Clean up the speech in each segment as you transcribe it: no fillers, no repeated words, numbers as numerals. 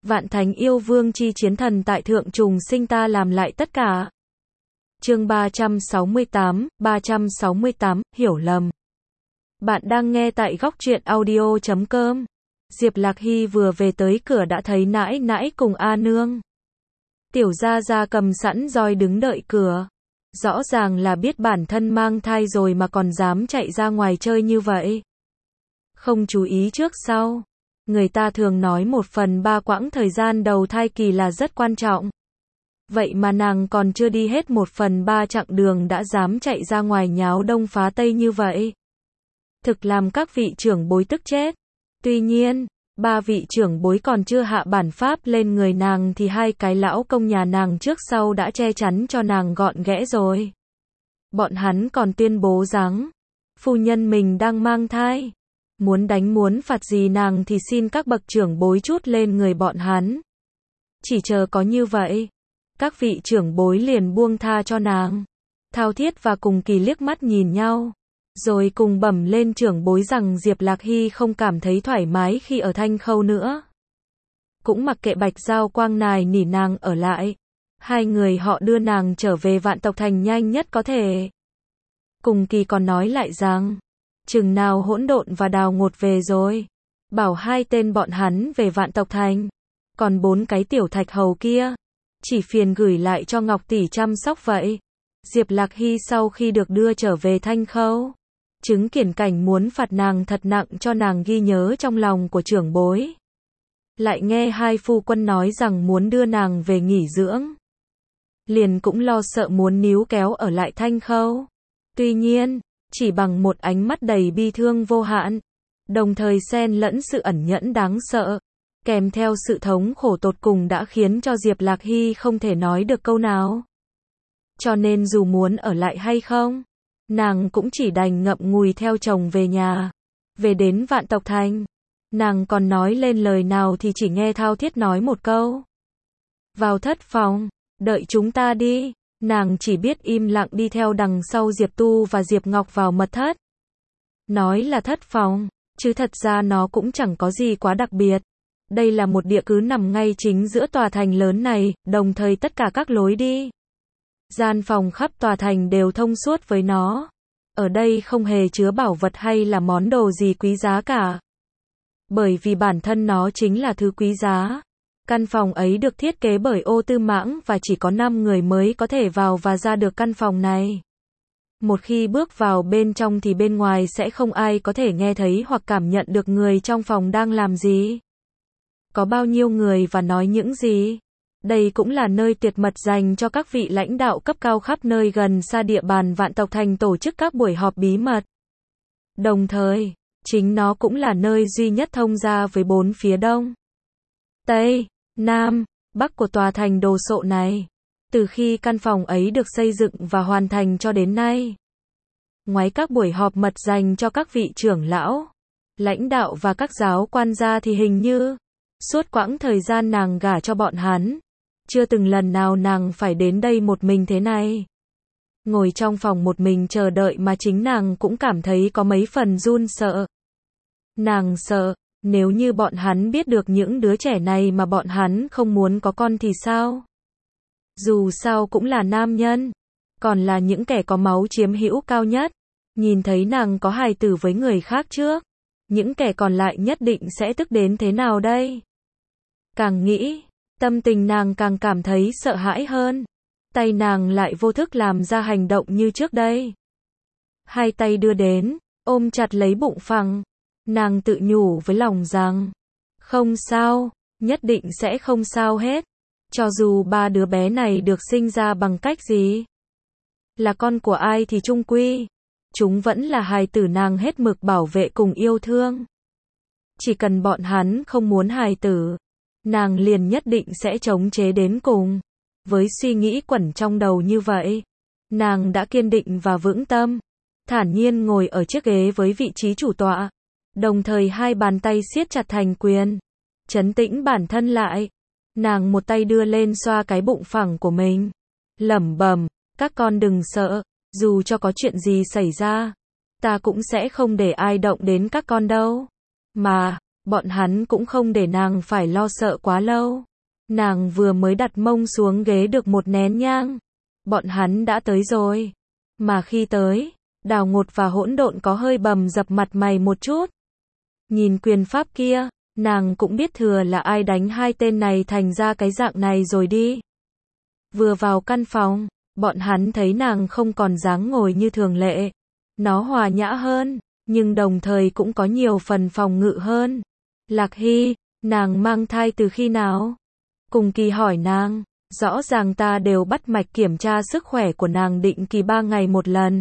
Vạn thánh yêu vương chi chiến thần tại thượng trùng sinh ta làm lại tất cả. Chương 368, hiểu lầm. Bạn đang nghe tại góc truyện audio.com. Diệp Lạc Hy vừa về tới cửa đã thấy nãi nãi cùng A Nương. Tiểu gia gia cầm sẵn roi đứng đợi cửa. Rõ ràng là biết bản thân mang thai rồi mà còn dám chạy ra ngoài chơi như vậy. Không chú ý trước sau. Người ta thường nói 1/3 quãng thời gian đầu thai kỳ là rất quan trọng. Vậy mà nàng còn chưa đi hết 1/3 chặng đường đã dám chạy ra ngoài nháo đông phá tây như vậy. Thực làm các vị trưởng bối tức chết. Tuy nhiên, 3 vị trưởng bối còn chưa hạ bản pháp lên người nàng thì 2 cái lão công nhà nàng trước sau đã che chắn cho nàng gọn ghẽ rồi. Bọn hắn còn tuyên bố rằng, phu nhân mình đang mang thai. Muốn đánh muốn phạt gì nàng thì xin các bậc trưởng bối trút lên người bọn hắn. Chỉ chờ có như vậy, các vị trưởng bối liền buông tha cho nàng. Thao Thiết và Cùng Kỳ liếc mắt nhìn nhau, rồi cùng bẩm lên trưởng bối rằng Diệp Lạc Hy không cảm thấy thoải mái khi ở Thanh Khâu nữa. Cũng mặc kệ Bạch Giao Quang nài nỉ nàng ở lại. 2 người họ đưa nàng trở về Vạn Tộc Thành nhanh nhất có thể. Cùng Kỳ còn nói lại rằng, chừng nào Hỗn Độn và Đào Ngột về rồi, bảo 2 tên bọn hắn về Vạn Tộc Thành. Còn 4 cái tiểu thạch hầu kia, chỉ phiền gửi lại cho Ngọc tỷ chăm sóc vậy. Diệp Lạc Hy sau khi được đưa trở về Thanh Khâu, chứng kiến cảnh muốn phạt nàng thật nặng cho nàng ghi nhớ trong lòng của trưởng bối. Lại nghe 2 phu quân nói rằng muốn đưa nàng về nghỉ dưỡng. Liền cũng lo sợ muốn níu kéo ở lại Thanh Khâu. Tuy nhiên, chỉ bằng một ánh mắt đầy bi thương vô hạn, đồng thời xen lẫn sự ẩn nhẫn đáng sợ, kèm theo sự thống khổ tột cùng đã khiến cho Diệp Lạc Hy không thể nói được câu nào. Cho nên dù muốn ở lại hay không, nàng cũng chỉ đành ngậm ngùi theo chồng về nhà. Về đến Vạn Tộc Thành, nàng còn nói lên lời nào thì chỉ nghe Thao Thiết nói một câu. Vào thất phòng, đợi chúng ta đi. Nàng chỉ biết im lặng đi theo đằng sau Diệp Tu và Diệp Ngọc vào mật thất. Nói là thất phòng, chứ thật ra nó cũng chẳng có gì quá đặc biệt. Đây là một địa cứ nằm ngay chính giữa tòa thành lớn này, đồng thời tất cả các lối đi, gian phòng khắp tòa thành đều thông suốt với nó. Ở đây không hề chứa bảo vật hay là món đồ gì quý giá cả. Bởi vì bản thân nó chính là thứ quý giá. Căn phòng ấy được thiết kế bởi Ô Tư Mãng và chỉ có 5 người mới có thể vào và ra được căn phòng này. Một khi bước vào bên trong thì bên ngoài sẽ không ai có thể nghe thấy hoặc cảm nhận được người trong phòng đang làm gì, có bao nhiêu người và nói những gì. Đây cũng là nơi tuyệt mật dành cho các vị lãnh đạo cấp cao khắp nơi gần xa địa bàn Vạn Tộc Thành tổ chức các buổi họp bí mật. Đồng thời, chính nó cũng là nơi duy nhất thông ra với 4 phía đông, tây, nam, bắc của tòa thành đồ sộ này. Từ khi căn phòng ấy được xây dựng và hoàn thành cho đến nay, ngoài các buổi họp mật dành cho các vị trưởng lão, lãnh đạo và các giáo quan ra thì hình như suốt quãng thời gian nàng gả cho bọn hắn, chưa từng lần nào nàng phải đến đây một mình thế này. Ngồi trong phòng một mình chờ đợi mà chính nàng cũng cảm thấy có mấy phần run sợ. Nàng sợ, nếu như bọn hắn biết được những đứa trẻ này mà bọn hắn không muốn có con thì sao? Dù sao cũng là nam nhân, còn là những kẻ có máu chiếm hữu cao nhất. Nhìn thấy nàng có hài tử với người khác trước, những kẻ còn lại nhất định sẽ tức đến thế nào đây? Càng nghĩ, tâm tình nàng càng cảm thấy sợ hãi hơn. Tay nàng lại vô thức làm ra hành động như trước đây. 2 tay đưa đến, ôm chặt lấy bụng phẳng. Nàng tự nhủ với lòng rằng, không sao, nhất định sẽ không sao hết. Cho dù 3 đứa bé này được sinh ra bằng cách gì, là con của ai thì chung quy, chúng vẫn là hài tử nàng hết mực bảo vệ cùng yêu thương. Chỉ cần bọn hắn không muốn hài tử, nàng liền nhất định sẽ chống chế đến cùng. Với suy nghĩ quẩn trong đầu như vậy, nàng đã kiên định và vững tâm, thản nhiên ngồi ở chiếc ghế với vị trí chủ tọa, đồng thời 2 bàn tay siết chặt thành quyền, trấn tĩnh bản thân lại. Nàng một tay đưa lên xoa cái bụng phẳng của mình, lẩm bẩm, các con đừng sợ, dù cho có chuyện gì xảy ra, ta cũng sẽ không để ai động đến các con đâu. Mà, bọn hắn cũng không để nàng phải lo sợ quá lâu. Nàng vừa mới đặt mông xuống ghế được một nén nhang, bọn hắn đã tới rồi. Mà khi tới, Đào Ngột và Hỗn Độn có hơi bầm dập mặt mày một chút. Nhìn quyền pháp kia, nàng cũng biết thừa là ai đánh hai tên này thành ra cái dạng này rồi đi. Vừa vào căn phòng, bọn hắn thấy nàng không còn dáng ngồi như thường lệ. Nó hòa nhã hơn, nhưng đồng thời cũng có nhiều phần phòng ngự hơn. Lạc Hy, nàng mang thai từ khi nào? Cùng Kỳ hỏi nàng, rõ ràng ta đều bắt mạch kiểm tra sức khỏe của nàng định kỳ 3 ngày một lần.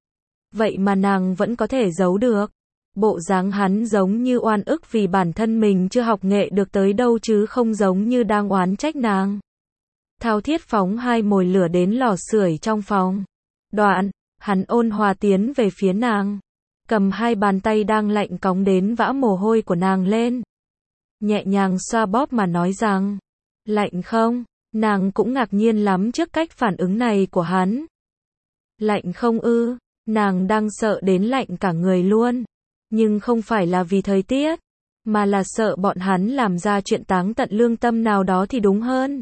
Vậy mà nàng vẫn có thể giấu được. Bộ dáng hắn giống như oan ức vì bản thân mình chưa học nghệ được tới đâu chứ không giống như đang oán trách nàng. Thao Thiết phóng 2 mồi lửa đến lò sưởi trong phòng. Đoạn, hắn ôn hòa tiến về phía nàng, cầm 2 bàn tay đang lạnh cóng đến vã mồ hôi của nàng lên. Nhẹ nhàng xoa bóp mà nói rằng, lạnh không? Nàng cũng ngạc nhiên lắm trước cách phản ứng này của hắn. Lạnh không ư? Nàng đang sợ đến lạnh cả người luôn. Nhưng không phải là vì thời tiết, mà là sợ bọn hắn làm ra chuyện táng tận lương tâm nào đó thì đúng hơn.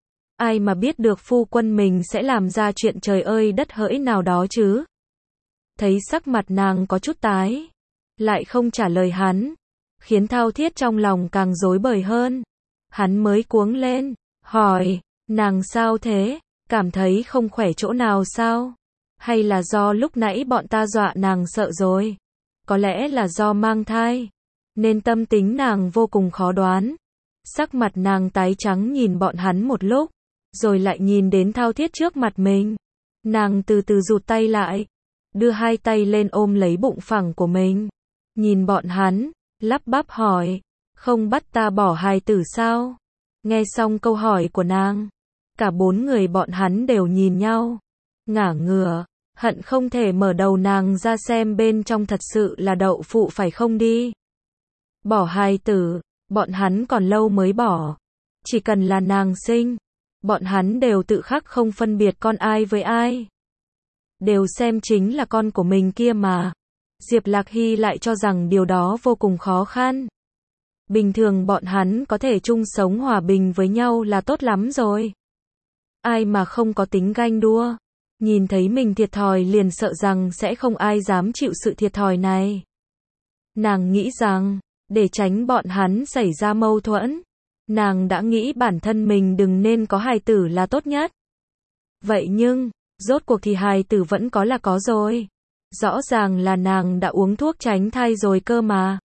Ai mà biết được phu quân mình sẽ làm ra chuyện trời ơi đất hỡi nào đó chứ. Thấy sắc mặt nàng có chút tái, lại không trả lời hắn, khiến Thao Thiết trong lòng càng rối bời hơn. Hắn mới cuống lên, hỏi, nàng sao thế, cảm thấy không khỏe chỗ nào sao? Hay là do lúc nãy bọn ta dọa nàng sợ rồi? Có lẽ là do mang thai, nên tâm tính nàng vô cùng khó đoán. Sắc mặt nàng tái trắng nhìn bọn hắn một lúc, rồi lại nhìn đến Thao Thiết trước mặt mình. Nàng từ từ rụt tay lại, đưa 2 tay lên ôm lấy bụng phẳng của mình. Nhìn bọn hắn, lắp bắp hỏi, không bắt ta bỏ hài tử sao? Nghe xong câu hỏi của nàng, cả 4 người bọn hắn đều nhìn nhau, ngả ngửa, hận không thể mở đầu nàng ra xem bên trong thật sự là đậu phụ phải không đi. Bỏ hài tử, bọn hắn còn lâu mới bỏ. Chỉ cần là nàng sinh, bọn hắn đều tự khắc không phân biệt con ai với ai. Đều xem chính là con của mình kia mà. Diệp Lạc Hy lại cho rằng điều đó vô cùng khó khăn. Bình thường bọn hắn có thể chung sống hòa bình với nhau là tốt lắm rồi. Ai mà không có tính ganh đua. Nhìn thấy mình thiệt thòi liền sợ rằng sẽ không ai dám chịu sự thiệt thòi này. Nàng nghĩ rằng, để tránh bọn hắn xảy ra mâu thuẫn, nàng đã nghĩ bản thân mình đừng nên có hài tử là tốt nhất. Vậy nhưng, rốt cuộc thì hài tử vẫn có là có rồi. Rõ ràng là nàng đã uống thuốc tránh thai rồi cơ mà.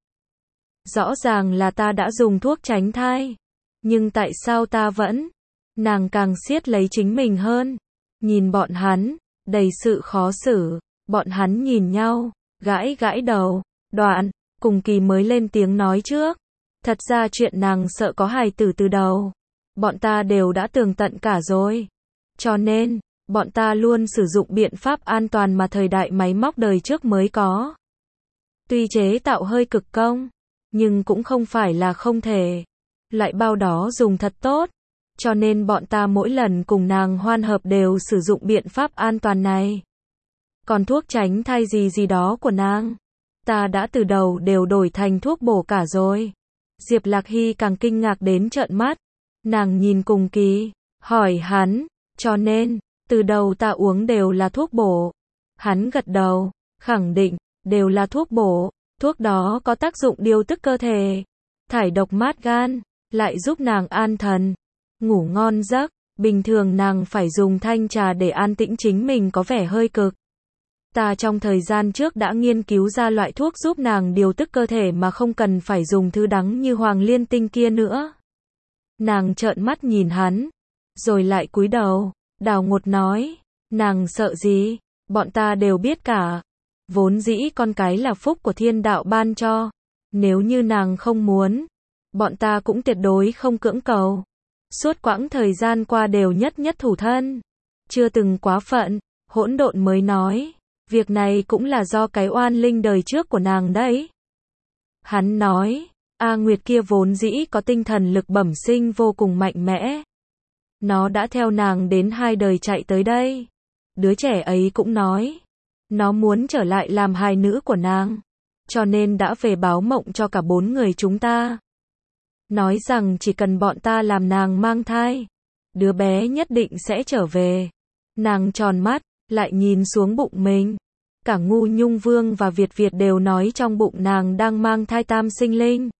Rõ ràng là ta đã dùng thuốc tránh thai. Nhưng tại sao ta vẫn? Nàng càng siết lấy chính mình hơn. Nhìn bọn hắn, đầy sự khó xử. Bọn hắn nhìn nhau, gãi gãi đầu. Đoạn, Cùng Kỳ mới lên tiếng nói trước. Thật ra chuyện nàng sợ có hài tử từ đầu, bọn ta đều đã tường tận cả rồi. Cho nên, bọn ta luôn sử dụng biện pháp an toàn mà thời đại máy móc đời trước mới có. Tuy chế tạo hơi cực công, nhưng cũng không phải là không thể. Loại bao đó dùng thật tốt. Cho nên bọn ta mỗi lần cùng nàng hoan hợp đều sử dụng biện pháp an toàn này. Còn thuốc tránh thai gì gì đó của nàng, ta đã từ đầu đều đổi thành thuốc bổ cả rồi. Diệp Lạc Hy càng kinh ngạc đến trợn mắt. Nàng nhìn Cùng Kỳ, hỏi hắn, cho nên, từ đầu ta uống đều là thuốc bổ. Hắn gật đầu, khẳng định, đều là thuốc bổ. Thuốc đó có tác dụng điều tức cơ thể, thải độc mát gan, lại giúp nàng an thần, ngủ ngon giấc. Bình thường nàng phải dùng thanh trà để an tĩnh chính mình có vẻ hơi cực. Ta trong thời gian trước đã nghiên cứu ra loại thuốc giúp nàng điều tức cơ thể mà không cần phải dùng thứ đắng như hoàng liên tinh kia nữa. Nàng trợn mắt nhìn hắn, rồi lại cúi đầu. Đào Ngột nói, nàng sợ gì, bọn ta đều biết cả. Vốn dĩ con cái là phúc của thiên đạo ban cho. Nếu như nàng không muốn, bọn ta cũng tuyệt đối không cưỡng cầu. Suốt quãng thời gian qua đều nhất nhất thủ thân, chưa từng quá phận. Hỗn Độn mới nói, việc này cũng là do cái oan linh đời trước của nàng đấy. Hắn nói, A Nguyệt kia vốn dĩ có tinh thần lực bẩm sinh vô cùng mạnh mẽ. Nó đã theo nàng đến 2 đời chạy tới đây. Đứa trẻ ấy cũng nói, nó muốn trở lại làm hài nữ của nàng. cho nên đã về báo mộng cho cả 4 người chúng ta. Nói rằng chỉ cần bọn ta làm nàng mang thai, đứa bé nhất định sẽ trở về. Nàng tròn mắt, lại nhìn xuống bụng mình. Cả Ngu Nhung Vương và Việt Việt đều nói trong bụng nàng đang mang thai tam sinh linh.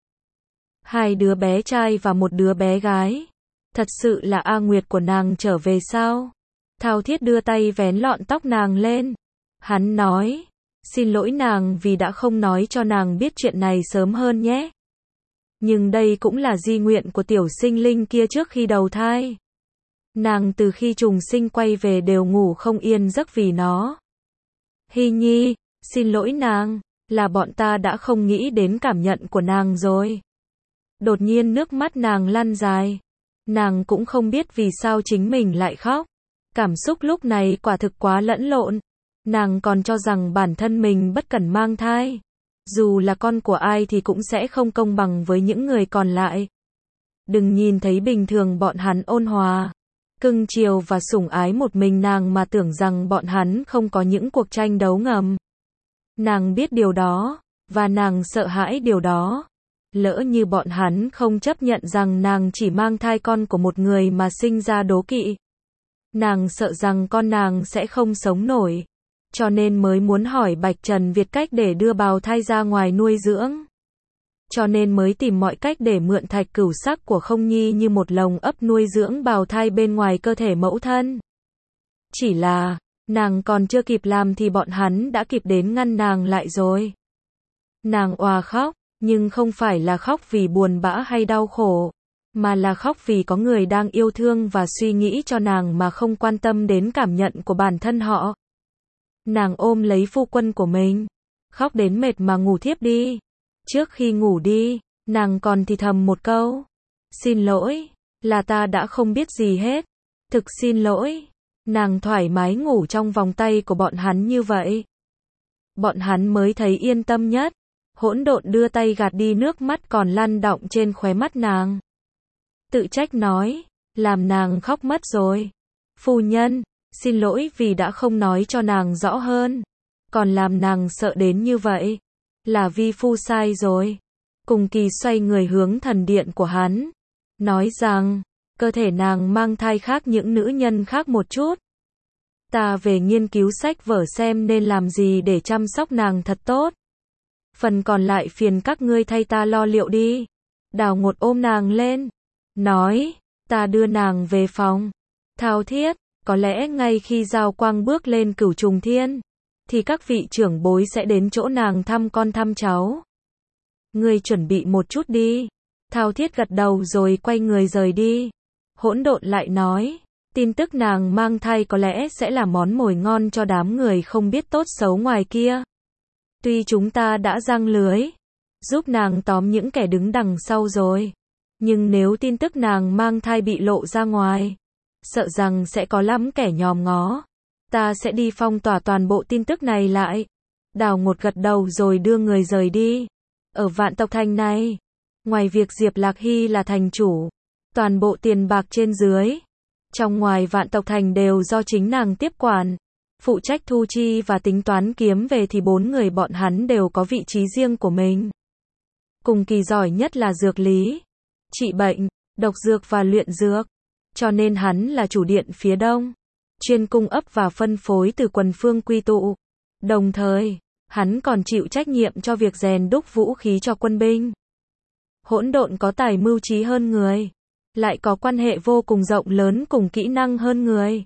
2 đứa bé trai và 1 đứa bé gái. Thật sự là A Nguyệt của nàng trở về sao? Thao Thiết đưa tay vén lọn tóc nàng lên. Hắn nói, xin lỗi nàng vì đã không nói cho nàng biết chuyện này sớm hơn nhé. Nhưng đây cũng là di nguyện của tiểu sinh linh kia trước khi đầu thai. Nàng từ khi trùng sinh quay về đều ngủ không yên giấc vì nó. Hy Nhi, xin lỗi nàng, là bọn ta đã không nghĩ đến cảm nhận của nàng rồi. Đột nhiên nước mắt nàng lăn dài. Nàng cũng không biết vì sao chính mình lại khóc. Cảm xúc lúc này quả thực quá lẫn lộn. Nàng còn cho rằng bản thân mình bất cẩn mang thai. Dù là con của ai thì cũng sẽ không công bằng với những người còn lại. Đừng nhìn thấy bình thường bọn hắn ôn hòa, cưng chiều và sủng ái một mình nàng mà tưởng rằng bọn hắn không có những cuộc tranh đấu ngầm. Nàng biết điều đó, và nàng sợ hãi điều đó. Lỡ như bọn hắn không chấp nhận rằng nàng chỉ mang thai con của một người mà sinh ra đố kỵ. Nàng sợ rằng con nàng sẽ không sống nổi. Cho nên mới muốn hỏi Bạch Trần Việt cách để đưa bào thai ra ngoài nuôi dưỡng. Cho nên mới tìm mọi cách để mượn thạch cửu sắc của Không Nhi như một lồng ấp nuôi dưỡng bào thai bên ngoài cơ thể mẫu thân. Chỉ là, nàng còn chưa kịp làm thì bọn hắn đã kịp đến ngăn nàng lại rồi. Nàng òa khóc, nhưng không phải là khóc vì buồn bã hay đau khổ, mà là khóc vì có người đang yêu thương và suy nghĩ cho nàng mà không quan tâm đến cảm nhận của bản thân họ. Nàng ôm lấy phu quân của mình, khóc đến mệt mà ngủ thiếp đi. Trước khi ngủ đi, nàng còn thì thầm một câu. Xin lỗi, là ta đã không biết gì hết. Thực xin lỗi. Nàng thoải mái ngủ trong vòng tay của bọn hắn như vậy. Bọn hắn mới thấy yên tâm nhất. Hỗn Độn đưa tay gạt đi nước mắt còn lăn đọng trên khóe mắt nàng. Tự trách nói, làm nàng khóc mất rồi. Phu nhân, xin lỗi vì đã không nói cho nàng rõ hơn. Còn làm nàng sợ đến như vậy. Là vi phu sai rồi. Cùng Kỳ xoay người hướng thần điện của hắn. Nói rằng, cơ thể nàng mang thai khác những nữ nhân khác một chút. Ta về nghiên cứu sách vở xem nên làm gì để chăm sóc nàng thật tốt. Phần còn lại phiền các ngươi thay ta lo liệu đi. Đào Ngột ôm nàng lên. Nói, ta đưa nàng về phòng. Thao Thiết, có lẽ ngay khi Giao Quang bước lên Cửu Trùng Thiên, thì các vị trưởng bối sẽ đến chỗ nàng thăm con thăm cháu. Ngươi chuẩn bị một chút đi. Thao Thiết gật đầu rồi quay người rời đi. Hỗn Độn lại nói, tin tức nàng mang thai có lẽ sẽ là món mồi ngon cho đám người không biết tốt xấu ngoài kia. Tuy chúng ta đã giăng lưới, giúp nàng tóm những kẻ đứng đằng sau rồi, nhưng nếu tin tức nàng mang thai bị lộ ra ngoài, sợ rằng sẽ có lắm kẻ nhòm ngó. Ta sẽ đi phong tỏa toàn bộ tin tức này lại. Đào Ngột gật đầu rồi đưa người rời đi. Ở Vạn Tộc Thành này, ngoài việc Diệp Lạc Hy là thành chủ, toàn bộ tiền bạc trên dưới, trong ngoài Vạn Tộc Thành đều do chính nàng tiếp quản. Phụ trách thu chi và tính toán kiếm về thì 4 người bọn hắn đều có vị trí riêng của mình. Cùng Kỳ giỏi nhất là dược lý, trị bệnh, độc dược và luyện dược. Cho nên hắn là chủ điện phía đông, chuyên cung ấp và phân phối từ quần phương quy tụ. Đồng thời, hắn còn chịu trách nhiệm cho việc rèn đúc vũ khí cho quân binh. Hỗn Độn có tài mưu trí hơn người, lại có quan hệ vô cùng rộng lớn cùng kỹ năng hơn người.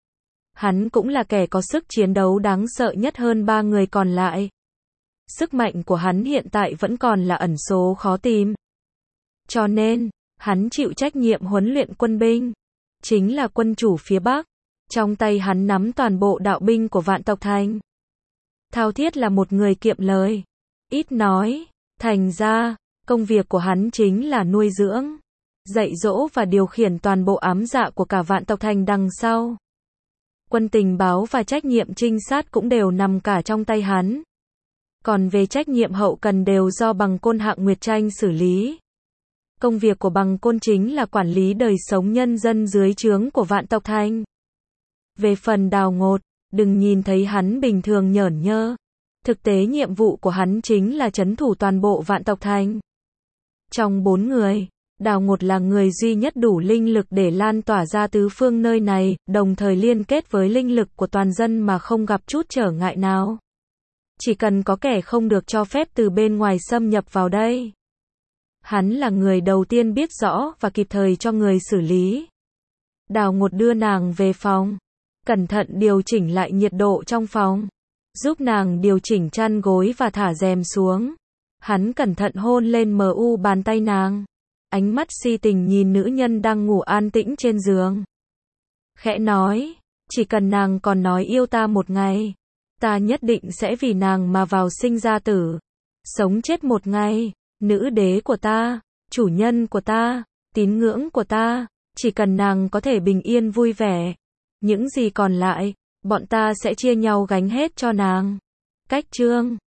Hắn cũng là kẻ có sức chiến đấu đáng sợ nhất hơn 3 người còn lại. Sức mạnh của hắn hiện tại vẫn còn là ẩn số khó tìm. Cho nên, hắn chịu trách nhiệm huấn luyện quân binh, chính là quân chủ phía Bắc. Trong tay hắn nắm toàn bộ đạo binh của Vạn Tộc Thành. Thao Thiết là một người kiệm lời, ít nói, thành ra, công việc của hắn chính là nuôi dưỡng, dạy dỗ và điều khiển toàn bộ ám dạ của cả Vạn Tộc Thành đằng sau. Quân tình báo và trách nhiệm trinh sát cũng đều nằm cả trong tay hắn. Còn về trách nhiệm hậu cần đều do Bằng Côn Hạng Nguyệt Tranh xử lý. Công việc của Bằng Côn chính là quản lý đời sống nhân dân dưới trướng của Vạn Tộc Thành. Về phần Đào Ngột, đừng nhìn thấy hắn bình thường nhởn nhơ, Thực tế nhiệm vụ của hắn chính là trấn thủ toàn bộ Vạn Tộc Thành. Trong 4 người, Đào Ngột là người duy nhất đủ linh lực để lan tỏa ra tứ phương nơi này, đồng thời liên kết với linh lực của toàn dân mà không gặp chút trở ngại nào. Chỉ cần có kẻ không được cho phép từ bên ngoài xâm nhập vào đây. Hắn là người đầu tiên biết rõ và kịp thời cho người xử lý. Đào Ngột đưa nàng về phòng, cẩn thận điều chỉnh lại nhiệt độ trong phòng, giúp nàng điều chỉnh chăn gối và thả rèm xuống. Hắn cẩn thận hôn lên mu bàn tay nàng, ánh mắt si tình nhìn nữ nhân đang ngủ an tĩnh trên giường. Khẽ nói, chỉ cần nàng còn nói yêu ta một ngày, ta nhất định sẽ vì nàng mà vào sinh ra tử, sống chết một ngày, nữ đế của ta, chủ nhân của ta, tín ngưỡng của ta, chỉ cần nàng có thể bình yên vui vẻ, những gì còn lại, bọn ta sẽ chia nhau gánh hết cho nàng. Cách chương